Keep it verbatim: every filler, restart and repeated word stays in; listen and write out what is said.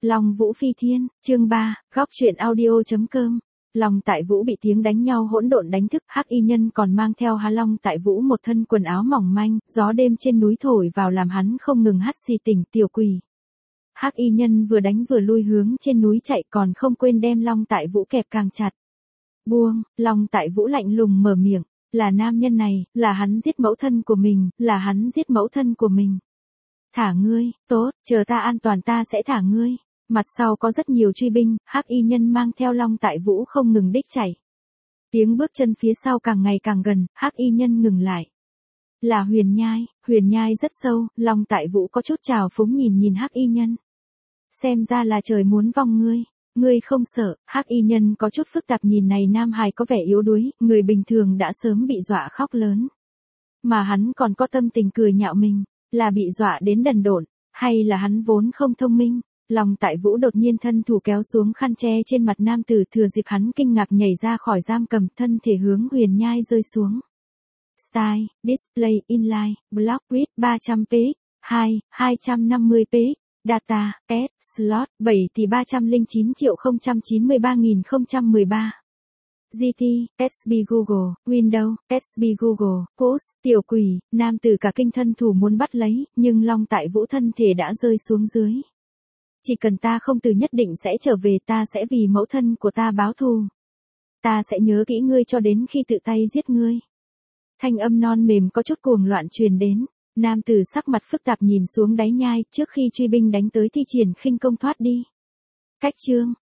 Long Vũ Phi Thiên, chương ba, góc truyện audio chấm com. Long Tại Vũ bị tiếng đánh nhau hỗn độn đánh thức, Hắc Y Nhân còn mang theo Hà Long Tại Vũ một thân quần áo mỏng manh, gió đêm trên núi thổi vào làm hắn không ngừng hắt xì tỉnh tiểu quỷ. Hắc Y Nhân vừa đánh vừa lui hướng trên núi chạy, còn không quên đem Long Tại Vũ kẹp càng chặt. Buông, Long Tại Vũ lạnh lùng mở miệng, là nam nhân này, là hắn giết mẫu thân của mình, là hắn giết mẫu thân của mình. Thả ngươi, tốt, chờ ta an toàn ta sẽ thả ngươi. Mặt sau có rất nhiều truy binh, Hắc Y Nhân mang theo Long Tại Vũ không ngừng đích chạy. Tiếng bước chân phía sau càng ngày càng gần, Hắc Y Nhân ngừng lại. Là Huyền Nhai, Huyền Nhai rất sâu, Long Tại Vũ có chút trào phúng nhìn nhìn Hắc Y Nhân. Xem ra là trời muốn vong ngươi, ngươi không sợ. Hắc Y Nhân có chút phức tạp nhìn này nam hài có vẻ yếu đuối, người bình thường đã sớm bị dọa khóc lớn. Mà hắn còn có tâm tình cười nhạo mình, là bị dọa đến đần độn, hay là hắn vốn không thông minh. Long Tại Vũ đột nhiên thân thủ kéo xuống khăn che trên mặt nam tử, thừa dịp hắn kinh ngạc nhảy ra khỏi giam cầm, thân thể hướng Huyền Nhai rơi xuống. Style, Display, Inline, Block Width ba trăm px, hai, hai trăm năm mươi px, Data, S, Slot, bảy tỷ ba trăm lẻ chín triệu không trăm chín mươi ba nghìn không trăm mười ba. giê tê, ét bê Google, Windows, ét bê Google, Post, tiểu quỷ, nam tử cả kinh thân thủ muốn bắt lấy, nhưng Long Tại Vũ thân thể đã rơi xuống dưới. Chỉ cần ta không từ nhất định sẽ trở về, ta sẽ vì mẫu thân của ta báo thù. Ta sẽ nhớ kỹ ngươi cho đến khi tự tay giết ngươi. Thanh âm non mềm có chút cuồng loạn truyền đến, nam tử sắc mặt phức tạp nhìn xuống đáy nhai, trước khi truy binh đánh tới thi triển khinh công thoát đi. Cách chương,